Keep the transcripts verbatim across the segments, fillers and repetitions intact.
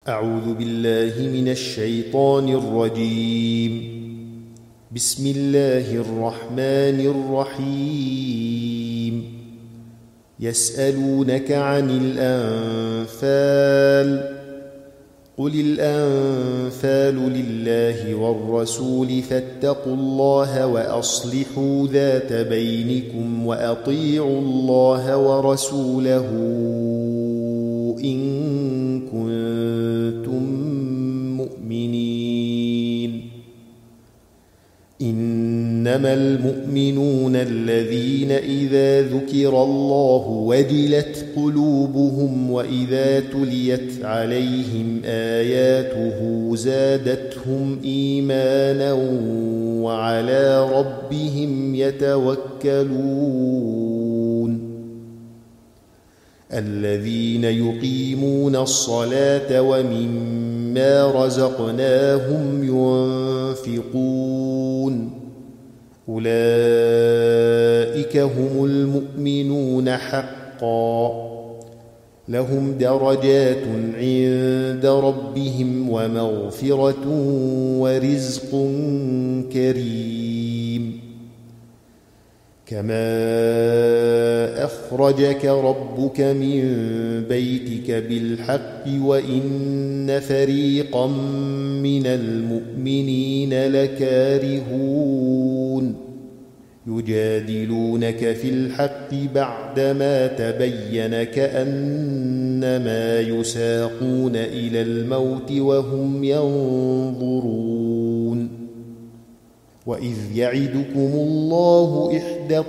أعوذ بالله من الشيطان الرجيم. بسم الله الرحمن الرحيم. يسألونك عن الأنفال قل الأنفال لله والرسول فاتقوا الله وأصلحوا ذات بينكم وأطيعوا الله ورسوله إن كنتم مؤمنين. إنما المؤمنون الذين إذا ذكر الله وجلت قلوبهم وإذا تليت عليهم آياته زادتهم إيمانا وعلى ربهم يتوكلون. الذين يقيمون الصلاة ومما رزقناهم ينفقون أولئك هم المؤمنون حقا لهم درجات عند ربهم ومغفرة ورزق كريم. كما أخرجك ربك من بيتك بالحق وإن فريقا من المؤمنين لكارهون يجادلونك في الحق بعدما تبين كأنما يساقون إلى الموت وهم ينظرون. وإذ يعدكم الله إحدى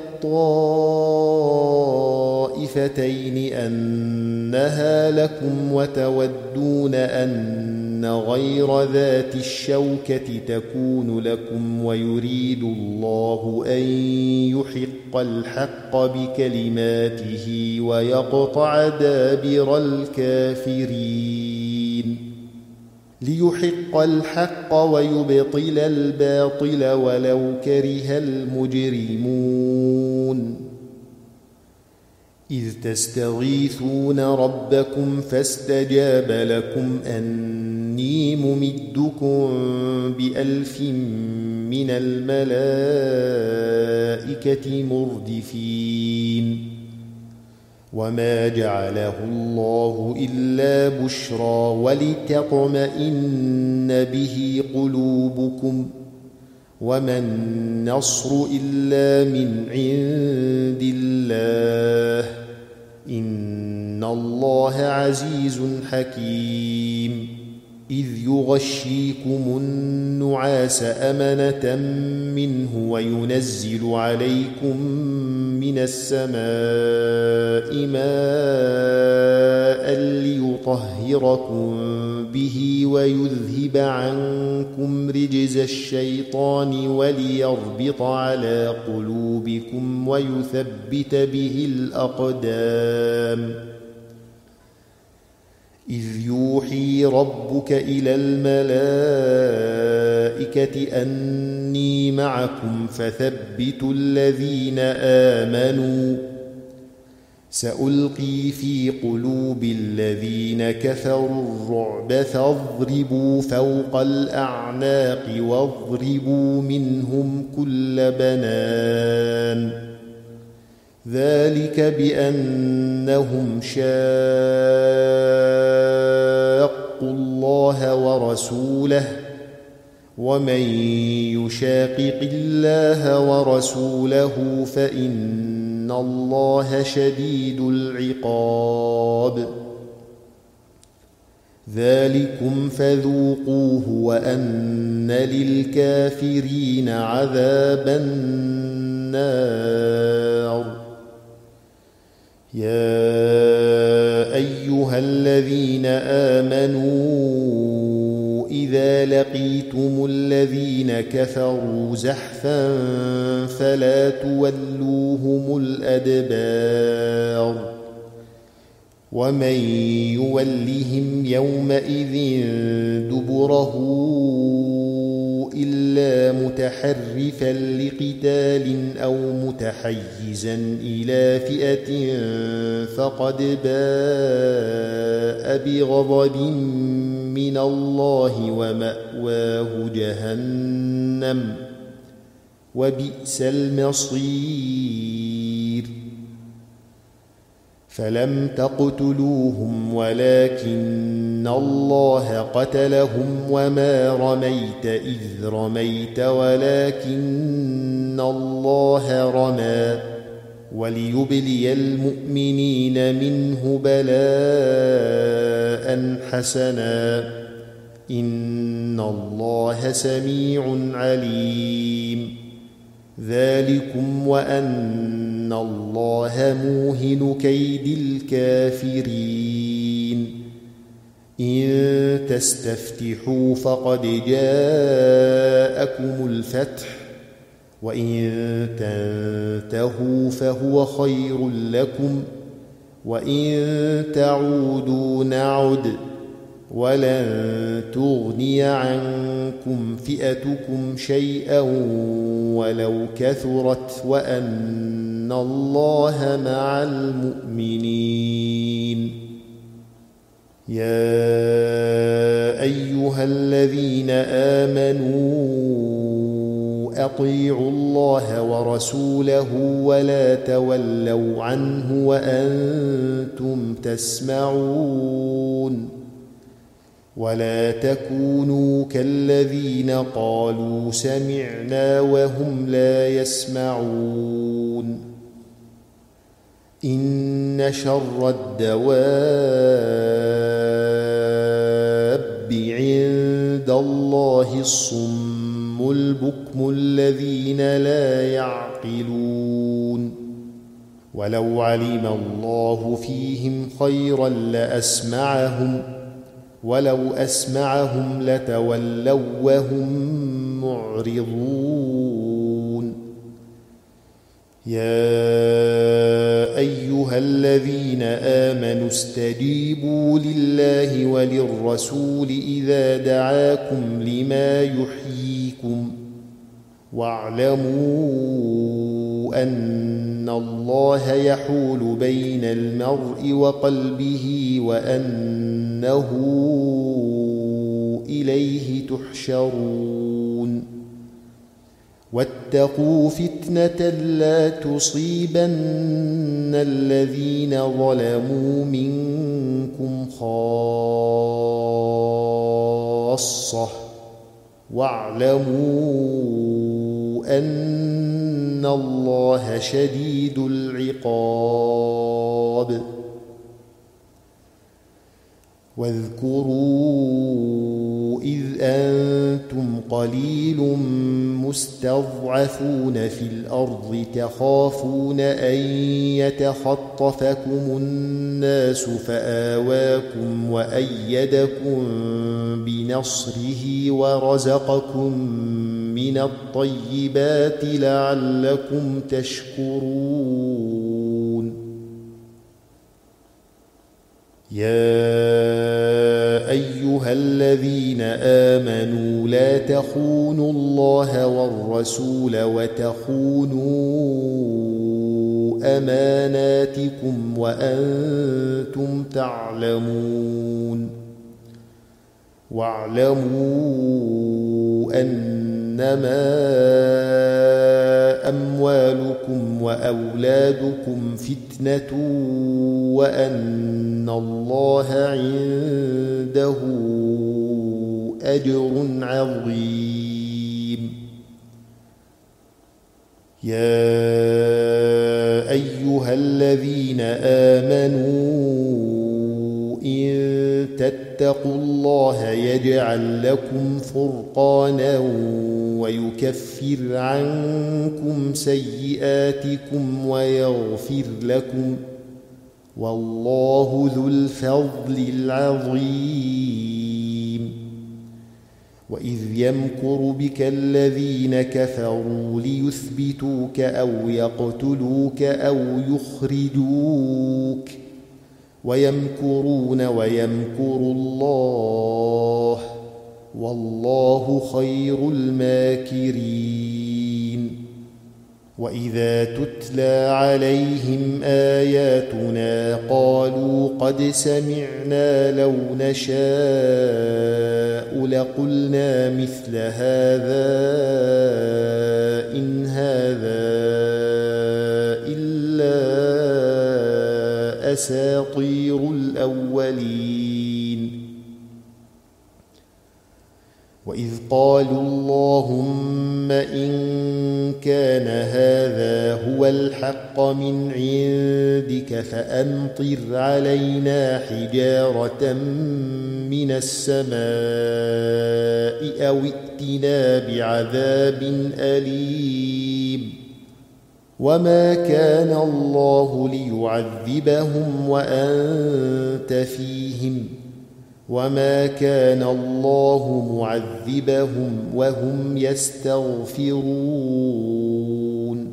الطائفتين أنها لكم وتودون أن غير ذات الشوكة تكون لكم ويريد الله أن يحق الحق بكلماته ويقطع دابر الكافرين. ليحق الحق ويبطل الباطل ولو كره المجرمون. إذ تستغيثون ربكم فاستجاب لكم أني ممدكم بألف من الملائكة مردفين. وما جعله الله إلا بشرى ولتطمئن به قلوبكم وما النصر إلا من عند الله إن الله عزيز حكيم. إذ يغشيكم النعاس أمنة منه وينزل عليكم من السماء ماء ليطهركم به ويذهب عنكم رجز الشيطان وليربط على قلوبكم ويثبت به الأقدام. إذ يوحي ربك إلى الملائكة أني معكم فثبتوا الذين آمنوا سألقي في قلوب الذين كفروا الرعب فاضربوا فوق الأعناق واضربوا منهم كل بنان. ذلك بأنهم شاقوا الله ورسوله ومن يشاقق الله ورسوله فإن الله شديد العقاب. ذلكم فذوقوه وأن للكافرين عذاب النار. يا أيها الذين آمنوا إذا لقيتم الذين كفروا زحفا فلا تولوهم الأدبار. ومن يولهم يومئذ دبره إلا متحرفا لقتال أو متحيزا إلى فئة فقد باء بغضب من الله ومأواه جهنم وبئس المصير فلم تقتلوهم ولكن الله قتلهم وما رميت إذ رميت ولكن الله رمى وليبلي المؤمنين منه بلاء حسنا إن الله سميع عليم ذلكم وأن الله موهن كيد الكافرين إن تستفتحوا فقد جاءكم الفتح وإن تنتهوا فهو خير لكم وإن تعودوا نعد ولن تغني عنكم فئتكم شيئا ولو كثرت وأن الله مع المؤمنين يا أيها الذين آمنوا أطيعوا الله ورسوله ولا تولوا عنه وأنتم تسمعون ولا تكونوا كالذين قالوا سمعنا وهم لا يسمعون إن شر الدواب عند الله الصم البكم الذين لا يعقلون ولو علم الله فيهم خيرا لأسمعهم ولو أسمعهم لتولوا وهم معرضون يا أيها الذين آمنوا استجيبوا لله وللرسول إذا دعاكم لما يحييكم واعلموا أن الله يحول بين المرء وقلبه وأنه إليه تحشرون واتقوا فتنة لا تصيبن الذين ظلموا منكم خاصة واعلموا أن الله شديد العقاب واذكروا إذ أنتم قليل مستضعفون في الأرض تخافون أن يتخطفكم الناس فآواكم وأيدكم بنصره ورزقكم من الطيبات لعلكم تشكرون يا أيها الذين آمنوا لا تخونوا الله والرسول وتخونوا أماناتكم وأنتم تعلمون واعلموا أنما أموالكم وأولادكم فتنة وأن الله عنده أجر عظيم يا أيها الذين آمنوا إن تتقوا الله يجعل لكم فرقانا ويكفر عنكم سيئاتكم ويغفر لكم والله ذو الفضل العظيم وإذ يمكر بك الذين كفروا ليثبتوك أو يقتلوك أو يخرجوك ويمكرون ويمكر الله والله خير الماكرين وإذا تتلى عليهم آياتنا قالوا قد سمعنا لو نشاء لقلنا مثل هذا إن هذا إلا أساطير الأولين وإذ قالوا اللهم إن كان هذا هو الحق من عندك فأمطر علينا حجارة من السماء أو ائتنا بعذاب أليم وما كان الله ليعذبهم وأنت فيهم وما كان الله معذبهم وهم يستغفرون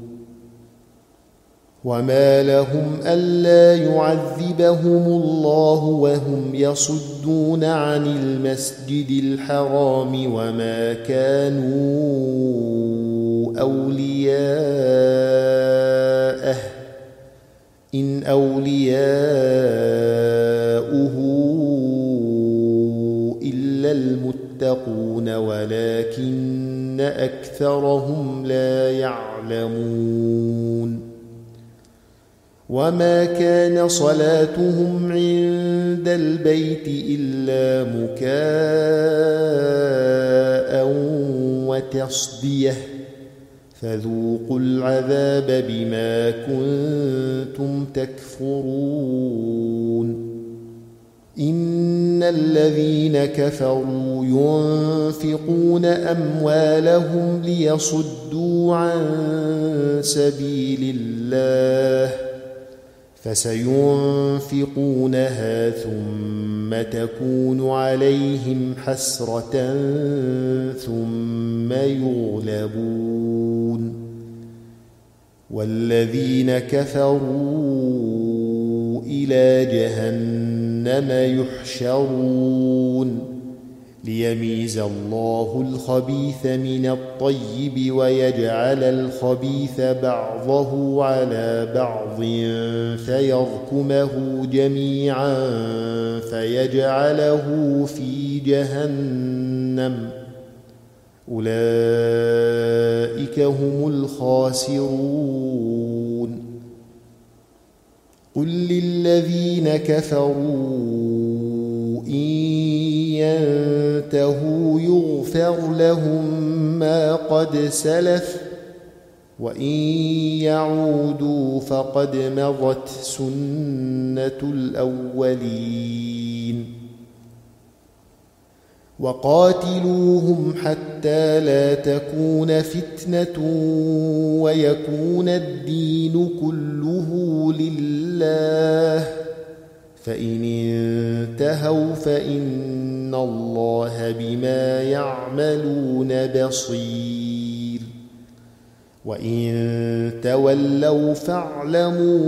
وما لهم ألا يعذبهم الله وهم يصدون عن المسجد الحرام وما كانوا أولياءه إن أولياؤه المتقون ولكن أكثرهم لا يعلمون وما كان صلاتهم عند البيت إلا مكاء وتصدية فذوقوا العذاب بما كنتم تكفرون إن الذين كفروا ينفقون أموالهم ليصدوا عن سبيل الله فسينفقونها ثم تكون عليهم حسرة ثم يغلبون والذين كفروا إلى جهنم يحشرون ليميز الله الخبيث من الطيب ويجعل الخبيث بعضه على بعض فيركمه جميعا فيجعله في جهنم أولئك هم الخاسرون قل للذين كفروا إن ينتهوا يغفر لهم ما قد سلف وإن يعودوا فقد مضت سنة الأولين وقاتلوهم حتى لا تكون فتنة ويكون الدين كله لله فإن انتهوا فإن الله بما يعملون بصير وإن تولوا فاعلموا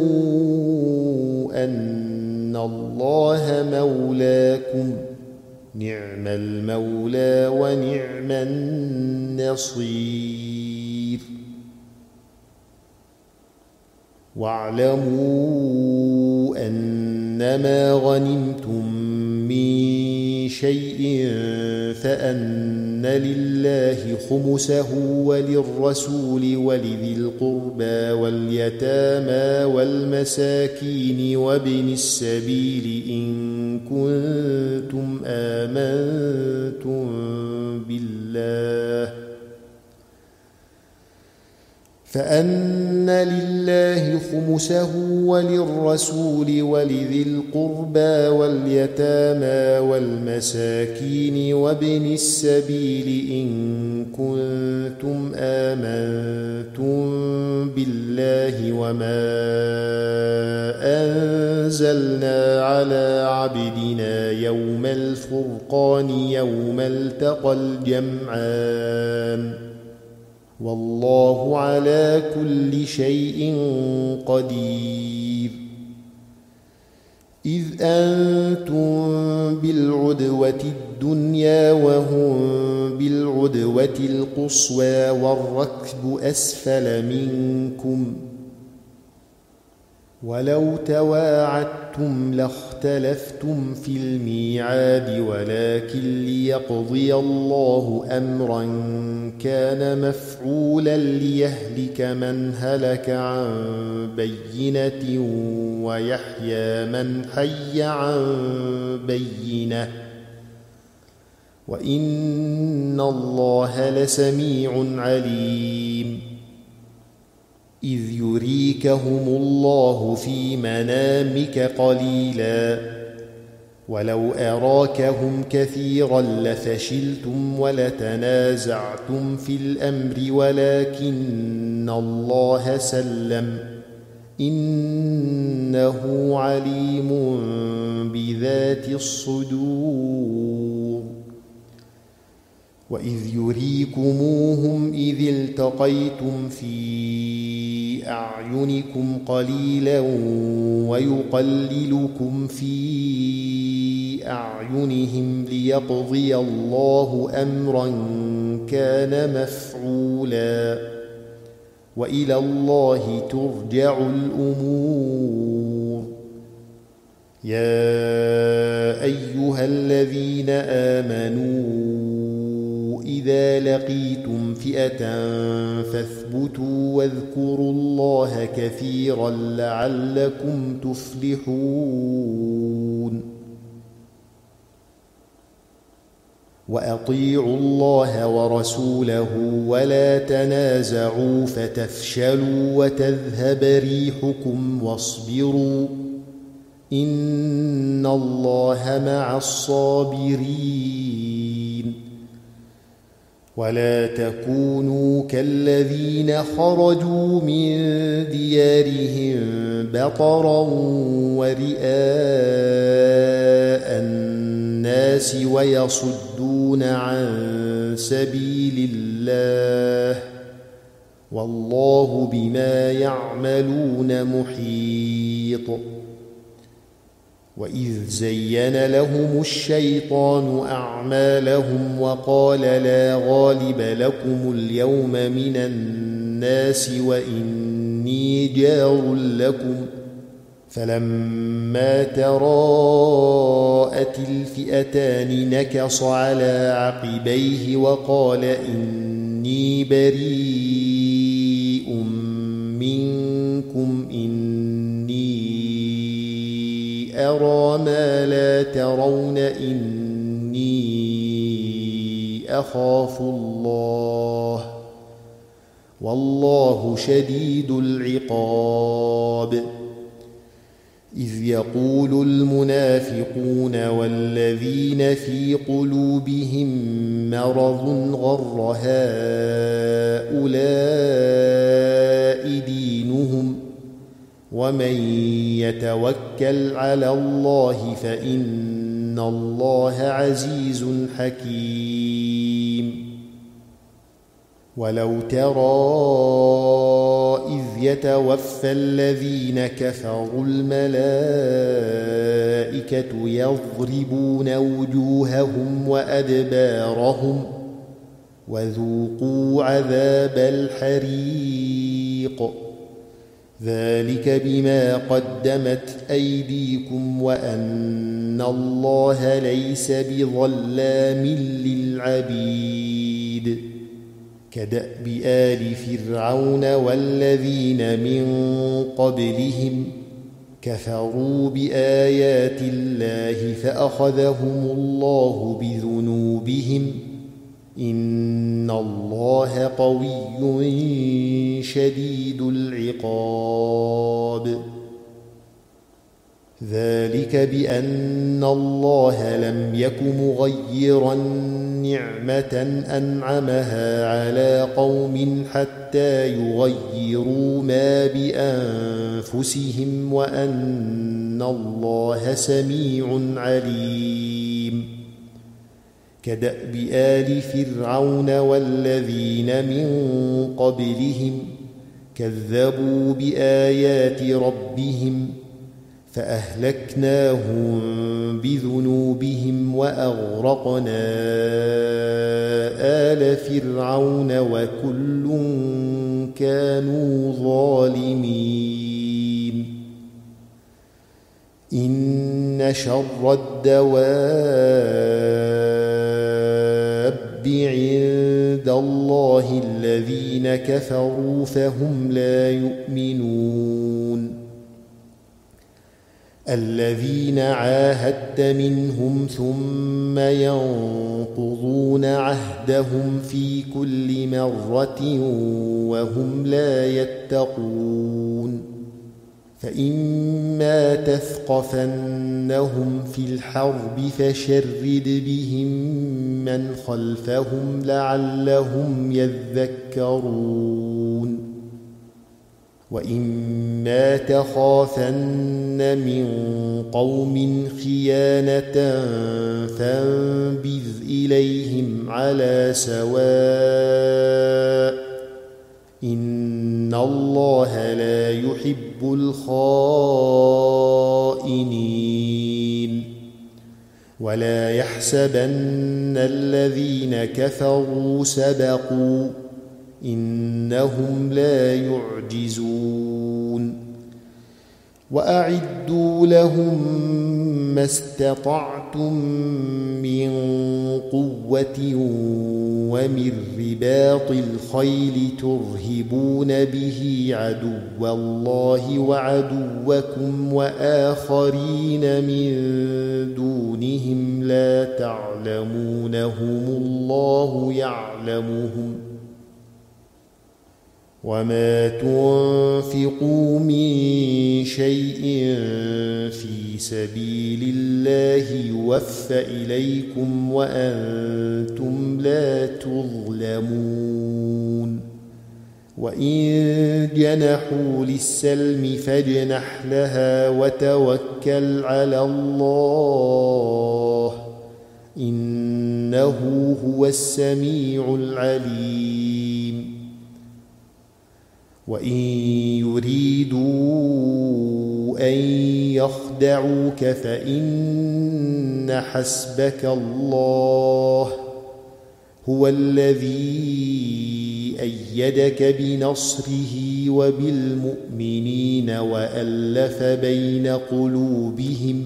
أن الله مولاكم نعم المولى ونعم النصير واعلموا أنما غنمتم من شيء فأن لله خمسه وللرسول ولذي القربى واليتامى والمساكين وابن السبيل إن كنتم آمنتم بالله فأن لله خمسه وللرسول ولذي القربى واليتامى والمساكين وابن السبيل إن كنتم آمنتم بالله وما أنزلنا على عبدنا يوم الفرقان يوم التقى الجمعان والله على كل شيء قدير إذ أنتم بالعدوة الدنيا وهم بالعدوة القصوى والركب أسفل منكم ولو تواعدتم لاختلفتم في الميعاد ولكن ليقضي الله أمرا كان مفعولا ليهلك من هلك عن بينة ويحيى من حي عن بينة وإن الله لسميع عليم إذ يريكهم الله في منامك قليلا ولو أراكهم كثيرا لفشلتم ولتنازعتم في الأمر ولكن الله سلم إنه عليم بذات الصدور وإذ يريكموهم إذ التقيتم في أعينكم قليلا ويقللكم في أعينهم ليقضي الله أمرا كان مفعولا وإلى الله ترجع الأمور يا أيها الذين آمنوا إذا لقيتم فئة فاثبتوا واذكروا الله كثيرا لعلكم تفلحون وأطيعوا الله ورسوله ولا تنازعوا فتفشلوا وتذهب ريحكم واصبروا إن الله مع الصابرين ولا تكونوا كالذين خرجوا من ديارهم بطرا ورئاء الناس ويصدون عن سبيل الله والله بما يعملون محيط وإذ زين لهم الشيطان أعمالهم وقال لا غالب لكم اليوم من الناس وإني جار لكم فلما تراءت الفئتان نكص على عقبيه وقال إني بريء منكم إني أرى ما لا ترون إني أخاف الله والله شديد العقاب إذ يقول المنافقون والذين في قلوبهم مرض غر هؤلاء دينهم ومن يتوكل على الله فإن الله عزيز حكيم ولو ترى إذ يتوفى الذين كفروا الملائكة يضربون وجوههم وأدبارهم وذوقوا عذاب الحريق ذلك بما قدمت أيديكم وأن الله ليس بظلام للعبيد كدأب آل فرعون والذين من قبلهم كفروا بآيات الله فأخذهم الله بذنوبهم إن الله قوي شديد العقاب ذلك بأن الله لم يك مغيرا نعمة أنعمها على قوم حتى يغيروا ما بأنفسهم وأن الله سميع عليم كدأب آل فرعون والذين من قبلهم كذبوا بآيات ربهم فأهلكناهم بذنوبهم وأغرقنا آل فرعون وكل كانوا ظالمين إن شر الدواب عند الله الذين كفروا فهم لا يؤمنون الذين عاهدت منهم ثم ينقضون عهدهم في كل مرة وهم لا يتقون فإما تثقفنهم في الحرب فشرد بهم من خلفهم لعلهم يذكرون وإما تخافن من قوم خيانة فانبذ إليهم على سواء إن الله لا يحب الخائنين ولا يحسبن الذين كفروا سبقوا إنهم لا يعجزون وأعدوا لهم ما استطعتم من قوة ومن رباط الخيل ترهبون به عدو الله وعدوكم وآخرين من دونهم لا تعلمونهم الله يعلمهم وما تنفقوا من شيء في سبيل الله يوفى إليكم وأنتم لا تظلمون وإن جنحوا للسلم فاجنح لها وتوكل على الله إنه هو السميع العليم وإن يريدوا أن يخدعوك فإن حسبك الله هو الذي أيدك بنصره وبالمؤمنين وألف بين قلوبهم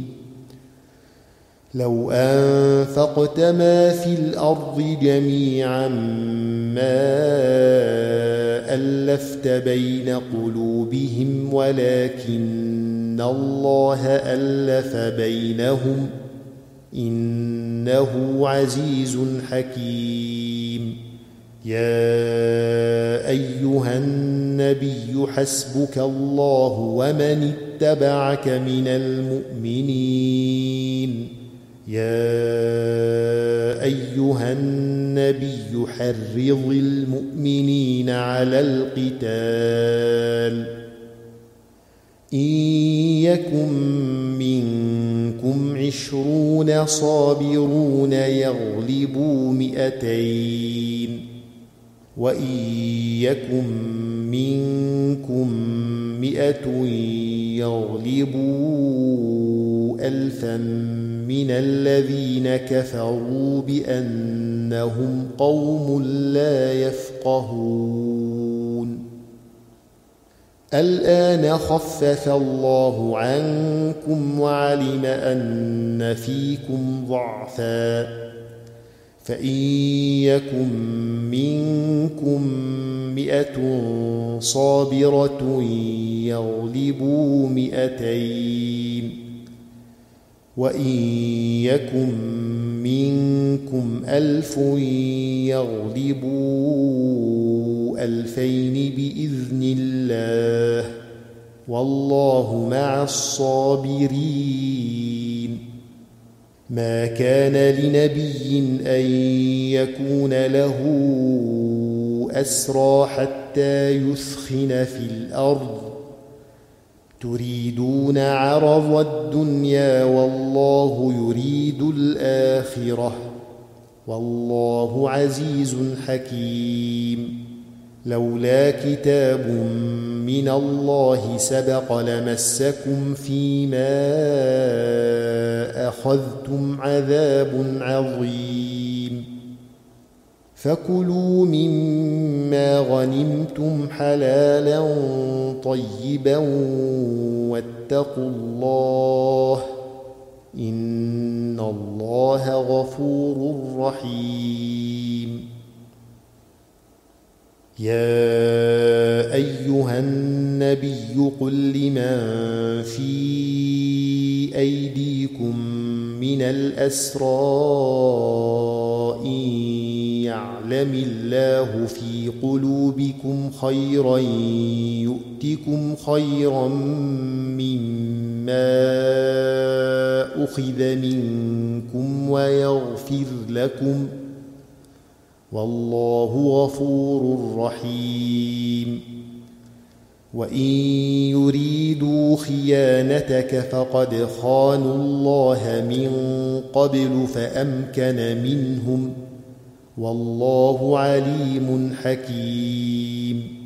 لو أنفقت ما في الأرض جميعا ما ألفت بين قلوبهم ولكن الله ألف بينهم إنه عزيز حكيم يا أيها النبي حسبك الله ومن اتبعك من المؤمنين يا أيها النبي حرض المؤمنين على القتال إن يكن منكم عشرون صابرون يغلبوا مئتين وإن يكن منكم مئة يغلبوا ألفا من الذين كفروا بأنهم قوم لا يفقهون الآن خفف الله عنكم وعلم أن فيكم ضعفا فإن يكن منكم مئة صابرة يغلبوا مئتين وإن يكن منكم ألف يغلبوا ألفين بإذن الله والله مع الصابرين ما كان لنبي أن يكون له أسرى حتى يثخن في الأرض تريدون عرض الدنيا والله يريد الآخرة والله عزيز حكيم لولا كتاب من الله سبق لمسكم فيما أخذتم عذاب عظيم فكلوا مما غنمتم حلالا طيبا واتقوا الله إن الله غفور رحيم يا أيها النبي قل لمن في أيديكم من الأسرى إن يعلم الله في قلوبكم خيرا يؤتكم خيرا مما أخذ منكم ويغفر لكم والله غفور رحيم وإن يريدوا خيانتك فقد خانوا الله من قبل فأمكن منهم والله عليم حكيم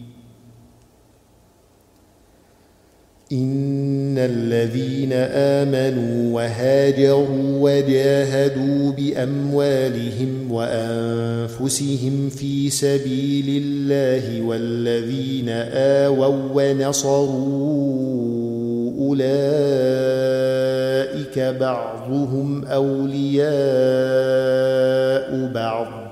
إن الذين آمنوا وهاجروا وجاهدوا بأموالهم وأنفسهم في سبيل الله والذين آووا ونصروا أولئك بعضهم أولياء بعض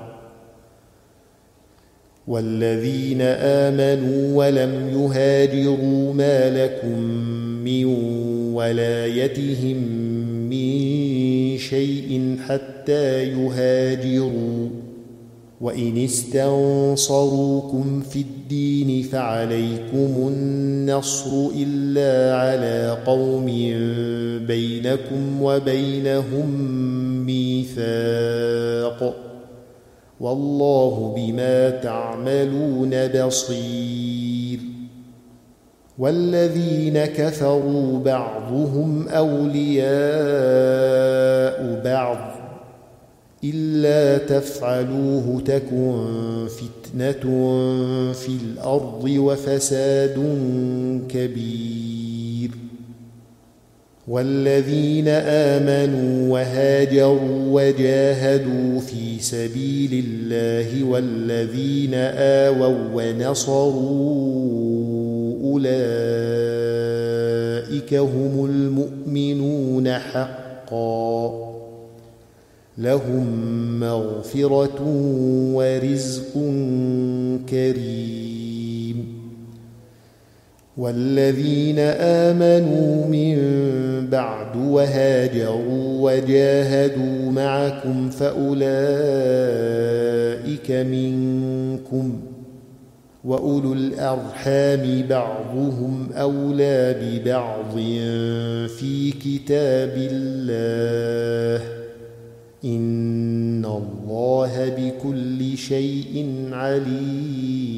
والذين آمنوا ولم يهاجروا ما لكم من ولايتهم من شيء حتى يهاجروا وإن استنصروكم في الدين فعليكم النصر إلا على قوم بينكم وبينهم ميثاق والله بما تعملون بصير والذين كفروا بعضهم أولياء بعض إلا تفعلوه تكن فتنة في الأرض وفساد كبير والذين آمنوا وهاجروا وجاهدوا في سبيل الله والذين آووا ونصروا أولئك هم المؤمنون حقا لهم مغفرة ورزق كريم والذين آمنوا من بعد وهاجروا وجاهدوا معكم فأولئك منكم وأولو الأرحام بعضهم أولى ببعض في كتاب الله إن الله بكل شيء عليم